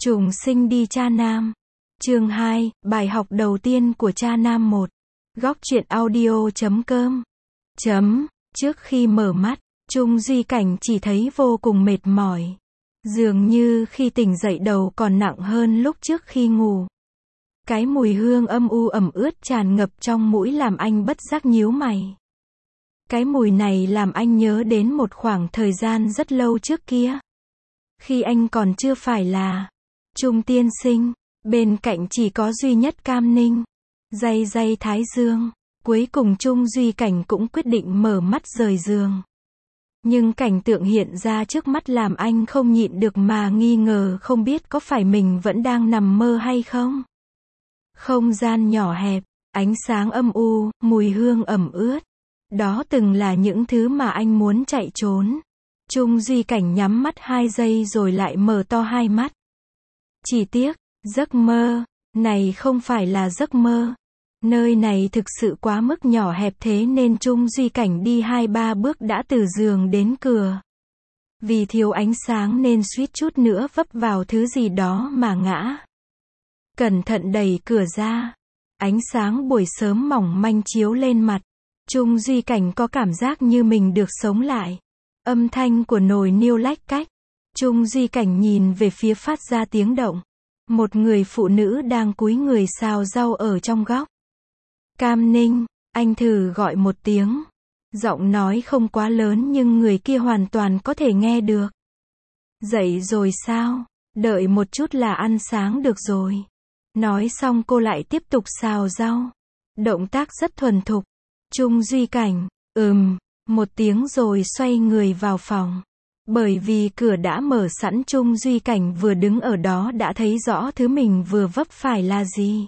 Trùng sinh đi cha nam. Chương 2, bài học đầu tiên của cha nam 1. Góc truyện audio.com. Trước khi mở mắt, Trung Duy Cảnh chỉ thấy vô cùng mệt mỏi. Dường như khi tỉnh dậy đầu còn nặng hơn lúc trước khi ngủ. Cái mùi hương âm u ẩm ướt tràn ngập trong mũi làm anh bất giác nhíu mày. Cái mùi này làm anh nhớ đến một khoảng thời gian rất lâu trước kia. Khi anh còn chưa phải là Trung tiên sinh, bên cạnh chỉ có duy nhất Cam Ninh. Day thái dương, cuối cùng Trung Duy Cảnh cũng quyết định mở mắt rời giường. Nhưng cảnh tượng hiện ra trước mắt làm anh không nhịn được mà nghi ngờ không biết có phải mình vẫn đang nằm mơ hay không. Không gian nhỏ hẹp, ánh sáng âm u, mùi hương ẩm ướt. Đó từng là những thứ mà anh muốn chạy trốn. Trung Duy Cảnh nhắm mắt 2 giây rồi lại mở to hai mắt. Chỉ tiếc, giấc mơ này không phải là giấc mơ. Nơi này thực sự quá mức nhỏ hẹp thế nên Trung Duy Cảnh đi 2-3 bước đã từ giường đến cửa. Vì thiếu ánh sáng nên suýt chút nữa vấp vào thứ gì đó mà ngã. Cẩn thận đẩy cửa ra. Ánh sáng buổi sớm mỏng manh chiếu lên mặt. Trung Duy Cảnh có cảm giác như mình được sống lại. Âm thanh của nồi niêu lách cách. Trung Duy Cảnh nhìn về phía phát ra tiếng động. Một người phụ nữ đang cúi người xào rau ở trong góc. Cam Ninh, anh thử gọi một tiếng. Giọng nói không quá lớn nhưng người kia hoàn toàn có thể nghe được. Dậy rồi sao? Đợi một chút là ăn sáng được rồi. Nói xong cô lại tiếp tục xào rau. Động tác rất thuần thục. Trung Duy Cảnh, một tiếng rồi xoay người vào phòng. Bởi vì cửa đã mở sẵn Trung Duy Cảnh vừa đứng ở đó đã thấy rõ thứ mình vừa vấp phải là gì.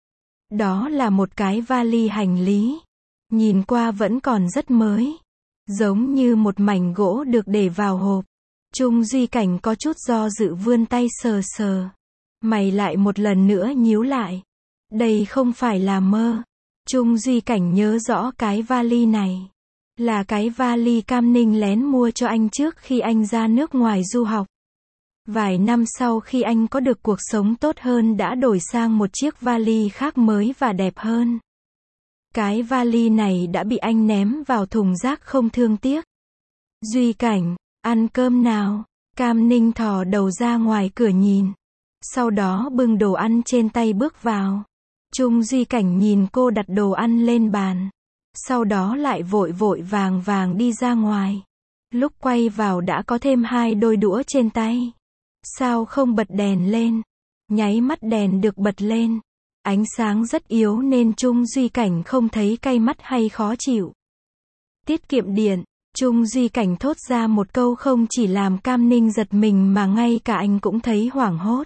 Đó là một cái vali hành lý. Nhìn qua vẫn còn rất mới. Giống như một mảnh gỗ được để vào hộp. Trung Duy Cảnh có chút do dự vươn tay sờ sờ. Mày lại một lần nữa nhíu lại. Đây không phải là mơ. Trung Duy Cảnh nhớ rõ cái vali này. Là cái vali Cam Ninh lén mua cho anh trước khi anh ra nước ngoài du học. Vài năm sau khi anh có được cuộc sống tốt hơn đã đổi sang một chiếc vali khác mới và đẹp hơn. Cái vali này đã bị anh ném vào thùng rác không thương tiếc. Duy Cảnh, ăn cơm nào? Cam Ninh thò đầu ra ngoài cửa nhìn. Sau đó bưng đồ ăn trên tay bước vào. Trung Duy Cảnh nhìn cô đặt đồ ăn lên bàn. Sau đó lại vội vàng đi ra ngoài. Lúc quay vào đã có thêm 2 đôi đũa trên tay. Sao không bật đèn lên? Nháy mắt đèn được bật lên. Ánh sáng rất yếu nên Trung Duy Cảnh không thấy cay mắt hay khó chịu. Tiết kiệm điện. Trung Duy Cảnh thốt ra một câu không chỉ làm Cam Ninh giật mình mà ngay cả anh cũng thấy hoảng hốt.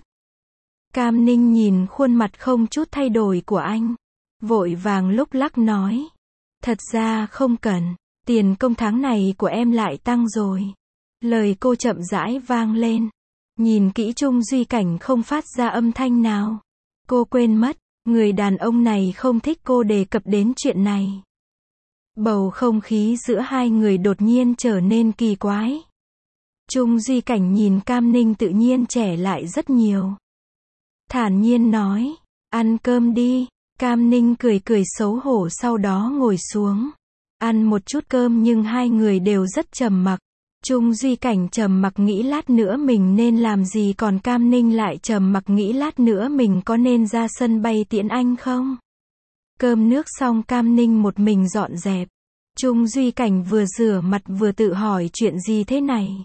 Cam Ninh nhìn khuôn mặt không chút thay đổi của anh. Vội vàng lúc lắc nói. Thật ra không cần. Tiền công tháng này của em lại tăng rồi. Lời cô chậm rãi vang lên. Nhìn kỹ Trung Duy Cảnh không phát ra âm thanh nào. Cô quên mất. Người đàn ông này không thích cô đề cập đến chuyện này. Bầu không khí giữa hai người đột nhiên trở nên kỳ quái. Trung Duy Cảnh nhìn Cam Ninh tự nhiên trẻ lại rất nhiều. Thản nhiên nói. Ăn cơm đi. Cam Ninh cười xấu hổ sau đó ngồi xuống. Ăn một chút cơm nhưng hai người đều rất trầm mặc. Trung Duy Cảnh trầm mặc nghĩ lát nữa mình nên làm gì còn Cam Ninh lại trầm mặc nghĩ lát nữa mình có nên ra sân bay tiễn anh không? Cơm nước xong Cam Ninh một mình dọn dẹp. Trung Duy Cảnh vừa rửa mặt vừa tự hỏi chuyện gì thế này.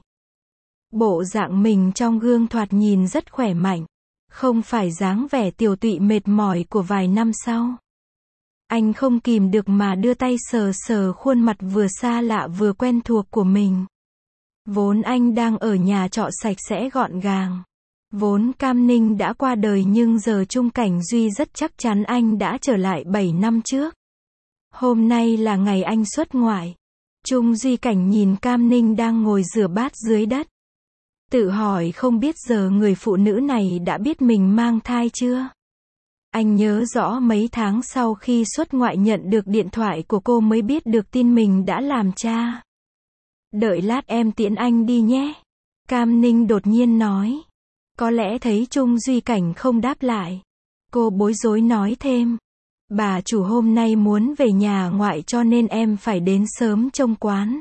Bộ dạng mình trong gương thoạt nhìn rất khỏe mạnh. Không phải dáng vẻ tiều tụy mệt mỏi của vài năm sau. Anh không kìm được mà đưa tay sờ khuôn mặt vừa xa lạ vừa quen thuộc của mình. Vốn anh đang ở nhà trọ sạch sẽ gọn gàng. Vốn Cam Ninh đã qua đời nhưng giờ Trung Cảnh Duy rất chắc chắn anh đã trở lại 7 năm trước. Hôm nay là ngày anh xuất ngoại. Trung Duy Cảnh nhìn Cam Ninh đang ngồi rửa bát dưới đất. Tự hỏi không biết giờ người phụ nữ này đã biết mình mang thai chưa? Anh nhớ rõ mấy tháng sau khi xuất ngoại nhận được điện thoại của cô mới biết được tin mình đã làm cha. Đợi lát em tiễn anh đi nhé. Cam Ninh đột nhiên nói. Có lẽ thấy Trung Duy Cảnh không đáp lại. Cô bối rối nói thêm. Bà chủ hôm nay muốn về nhà ngoại cho nên em phải đến sớm trông quán.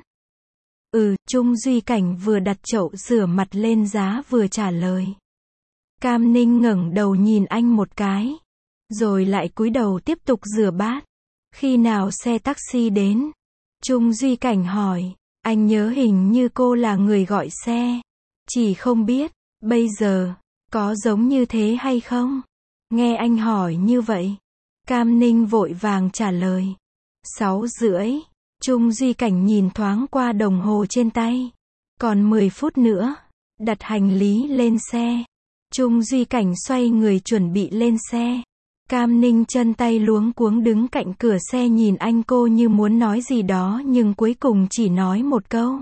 Trung Duy Cảnh vừa đặt chậu rửa mặt lên giá vừa trả lời. Cam Ninh ngẩng đầu nhìn anh một cái. Rồi lại cúi đầu tiếp tục rửa bát. Khi nào xe taxi đến? Trung Duy Cảnh hỏi. Anh nhớ hình như cô là người gọi xe. Chỉ không biết, bây giờ, có giống như thế hay không? Nghe anh hỏi như vậy. Cam Ninh vội vàng trả lời. 6:30. Trung Duy Cảnh nhìn thoáng qua đồng hồ trên tay. Còn 10 phút nữa. Đặt hành lý lên xe. Trung Duy Cảnh xoay người chuẩn bị lên xe. Cam Ninh chân tay luống cuống đứng cạnh cửa xe nhìn anh cô như muốn nói gì đó nhưng cuối cùng chỉ nói một câu.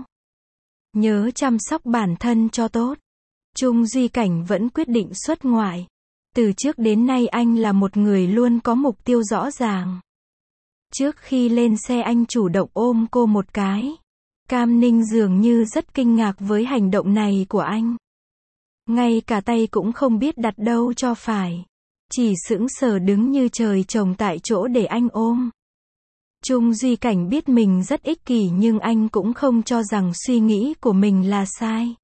Nhớ chăm sóc bản thân cho tốt. Trung Duy Cảnh vẫn quyết định xuất ngoại. Từ trước đến nay anh là một người luôn có mục tiêu rõ ràng. Trước khi lên xe anh chủ động ôm cô một cái. Cam Ninh dường như rất kinh ngạc với hành động này của anh. Ngay cả tay cũng không biết đặt đâu cho phải. Chỉ sững sờ đứng như trời trồng tại chỗ để anh ôm. Trung Duy Cảnh biết mình rất ích kỷ nhưng anh cũng không cho rằng suy nghĩ của mình là sai.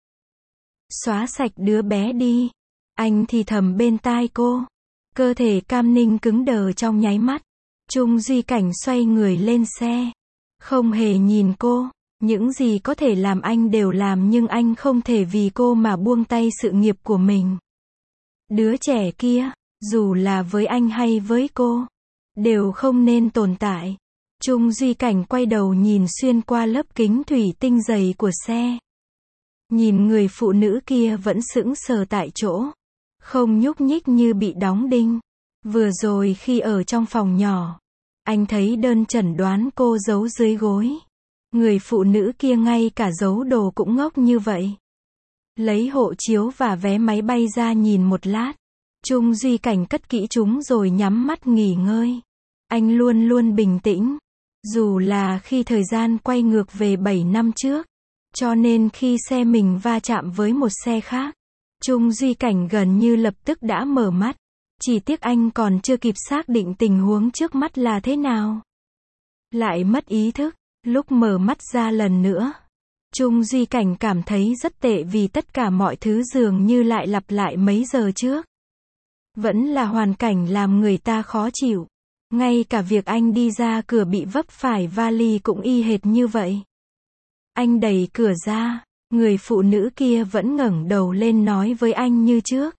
Xóa sạch đứa bé đi. Anh thì thầm bên tai cô. Cơ thể Cam Ninh cứng đờ trong nháy mắt. Trung Duy Cảnh xoay người lên xe. Không hề nhìn cô. Những gì có thể làm anh đều làm nhưng anh không thể vì cô mà buông tay sự nghiệp của mình. Đứa trẻ kia, dù là với anh hay với cô, đều không nên tồn tại. Trung Duy Cảnh quay đầu nhìn xuyên qua lớp kính thủy tinh dày của xe. Nhìn người phụ nữ kia vẫn sững sờ tại chỗ. Không nhúc nhích như bị đóng đinh. Vừa rồi khi ở trong phòng nhỏ, anh thấy đơn chẩn đoán cô giấu dưới gối. Người phụ nữ kia ngay cả giấu đồ cũng ngốc như vậy. Lấy hộ chiếu và vé máy bay ra nhìn một lát. Trung Duy Cảnh cất kỹ chúng rồi nhắm mắt nghỉ ngơi. Anh luôn luôn bình tĩnh. Dù là khi thời gian quay ngược về 7 năm trước. Cho nên khi xe mình va chạm với một xe khác, Trung Duy Cảnh gần như lập tức đã mở mắt. Chỉ tiếc anh còn chưa kịp xác định tình huống trước mắt là thế nào. Lại mất ý thức. Lúc mở mắt ra lần nữa, Trung Duy Cảnh cảm thấy rất tệ vì tất cả mọi thứ dường như lại lặp lại mấy giờ trước. Vẫn là hoàn cảnh làm người ta khó chịu. Ngay cả việc anh đi ra cửa bị vấp phải vali cũng y hệt như vậy. Anh đẩy cửa ra, người phụ nữ kia vẫn ngẩng đầu lên nói với anh như trước.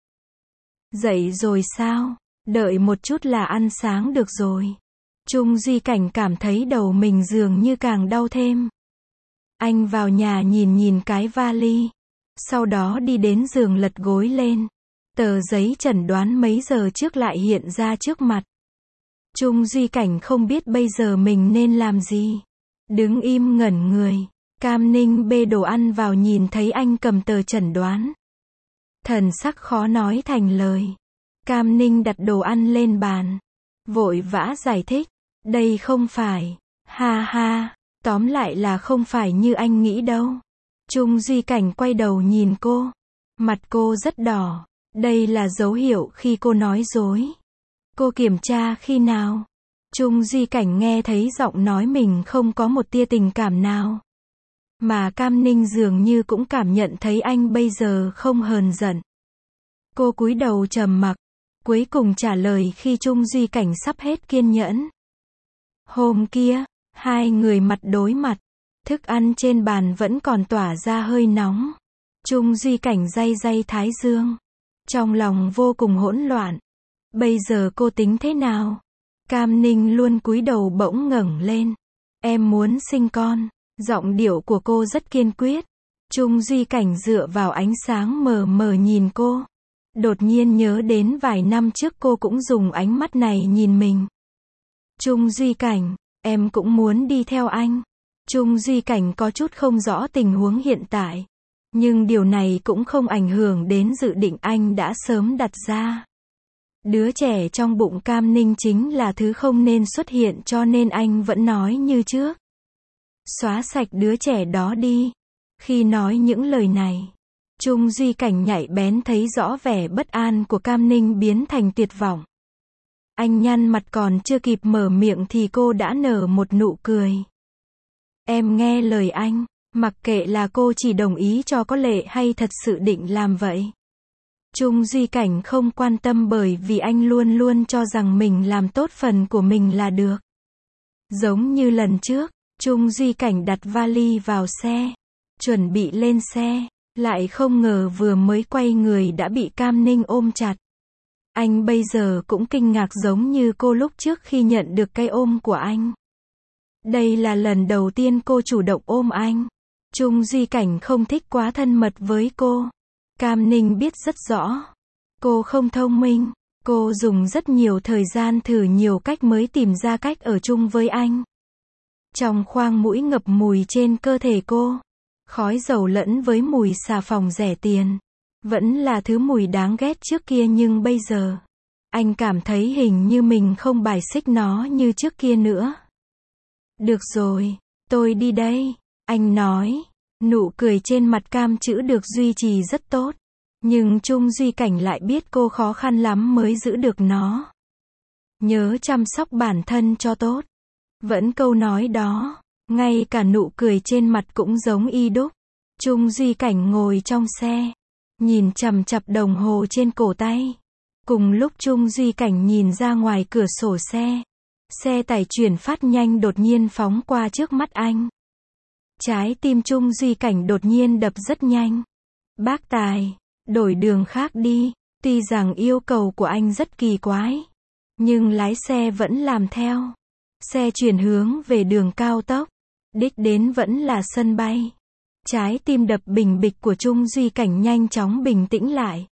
Dậy rồi sao? Đợi một chút là ăn sáng được rồi. Trung Duy Cảnh cảm thấy đầu mình dường như càng đau thêm. Anh vào nhà nhìn cái vali. Sau đó đi đến giường lật gối lên. Tờ giấy chẩn đoán mấy giờ trước lại hiện ra trước mặt. Trung Duy Cảnh không biết bây giờ mình nên làm gì. Đứng im ngẩn người. Cam Ninh bê đồ ăn vào nhìn thấy anh cầm tờ chẩn đoán. Thần sắc khó nói thành lời. Cam Ninh đặt đồ ăn lên bàn. Vội vã giải thích. Đây không phải. Ha ha. Tóm lại là không phải như anh nghĩ đâu. Trung Duy Cảnh quay đầu nhìn cô. Mặt cô rất đỏ. Đây là dấu hiệu khi cô nói dối. Cô kiểm tra khi nào? Trung Duy Cảnh nghe thấy giọng nói mình không có một tia tình cảm nào. Mà Cam Ninh dường như cũng cảm nhận thấy anh bây giờ không hờn giận. Cô cúi đầu trầm mặc. Cuối cùng trả lời khi Trung Duy Cảnh sắp hết kiên nhẫn. Hôm kia, hai người mặt đối mặt. Thức ăn trên bàn vẫn còn tỏa ra hơi nóng. Trung Duy Cảnh day day thái dương. Trong lòng vô cùng hỗn loạn. Bây giờ cô tính thế nào? Cam Ninh luôn cúi đầu bỗng ngẩng lên. Em muốn sinh con. Giọng điệu của cô rất kiên quyết. Trung Duy Cảnh dựa vào ánh sáng mờ mờ nhìn cô. Đột nhiên nhớ đến vài năm trước cô cũng dùng ánh mắt này nhìn mình. Trung Duy Cảnh, em cũng muốn đi theo anh. Trung Duy Cảnh có chút không rõ tình huống hiện tại. Nhưng điều này cũng không ảnh hưởng đến dự định anh đã sớm đặt ra. Đứa trẻ trong bụng Cam Ninh chính là thứ không nên xuất hiện cho nên anh vẫn nói như trước. Xóa sạch đứa trẻ đó đi. Khi nói những lời này, Trung Duy Cảnh nhạy bén thấy rõ vẻ bất an của Cam Ninh biến thành tuyệt vọng. Anh nhăn mặt còn chưa kịp mở miệng thì cô đã nở một nụ cười. Em nghe lời anh, mặc kệ là cô chỉ đồng ý cho có lệ hay thật sự định làm vậy. Trung Duy Cảnh không quan tâm bởi vì anh luôn luôn cho rằng mình làm tốt phần của mình là được. Giống như lần trước, Trung Duy Cảnh đặt vali vào xe, chuẩn bị lên xe, lại không ngờ vừa mới quay người đã bị Cam Ninh ôm chặt. Anh bây giờ cũng kinh ngạc giống như cô lúc trước khi nhận được cái ôm của anh. Đây là lần đầu tiên cô chủ động ôm anh. Trung Duy Cảnh không thích quá thân mật với cô. Cam Ninh biết rất rõ. Cô không thông minh. Cô dùng rất nhiều thời gian thử nhiều cách mới tìm ra cách ở chung với anh. Trong khoang mũi ngập mùi trên cơ thể cô. Khói dầu lẫn với mùi xà phòng rẻ tiền. Vẫn là thứ mùi đáng ghét trước kia nhưng bây giờ, anh cảm thấy hình như mình không bài xích nó như trước kia nữa. Được rồi, tôi đi đây, anh nói. Nụ cười trên mặt Cam chữ được duy trì rất tốt. Nhưng Trung Duy Cảnh lại biết cô khó khăn lắm mới giữ được nó. Nhớ chăm sóc bản thân cho tốt. Vẫn câu nói đó, ngay cả nụ cười trên mặt cũng giống y đúc. Trung Duy Cảnh ngồi trong xe, nhìn chằm chằm đồng hồ trên cổ tay. Cùng lúc Trung Duy Cảnh nhìn ra ngoài cửa sổ xe. Xe tải chuyển phát nhanh đột nhiên phóng qua trước mắt anh. Trái tim Trung Duy Cảnh đột nhiên đập rất nhanh. Bác Tài, đổi đường khác đi. Tuy rằng yêu cầu của anh rất kỳ quái, nhưng lái xe vẫn làm theo. Xe chuyển hướng về đường cao tốc. Đích đến vẫn là sân bay. Trái tim đập bình bịch của Trung Duy Cảnh nhanh chóng bình tĩnh lại.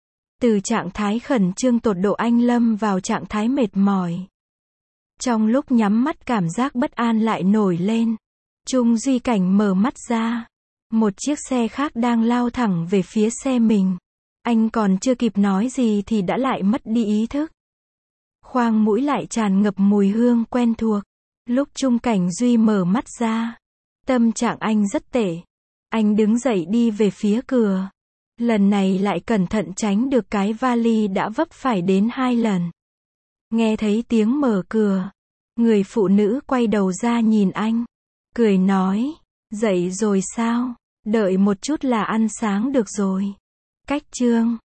Từ trạng thái khẩn trương tột độ anh lâm vào trạng thái mệt mỏi. Trong lúc nhắm mắt cảm giác bất an lại nổi lên. Trung Duy Cảnh mở mắt ra. Một chiếc xe khác đang lao thẳng về phía xe mình. Anh còn chưa kịp nói gì thì đã lại mất đi ý thức. Khoang mũi lại tràn ngập mùi hương quen thuộc. Lúc Trung Cảnh Duy mở mắt ra, tâm trạng anh rất tệ. Anh đứng dậy đi về phía cửa. Lần này lại cẩn thận tránh được cái vali đã vấp phải đến 2 lần. Nghe thấy tiếng mở cửa, người phụ nữ quay đầu ra nhìn anh, cười nói, dậy rồi sao? Đợi một chút là ăn sáng được rồi. Cách chương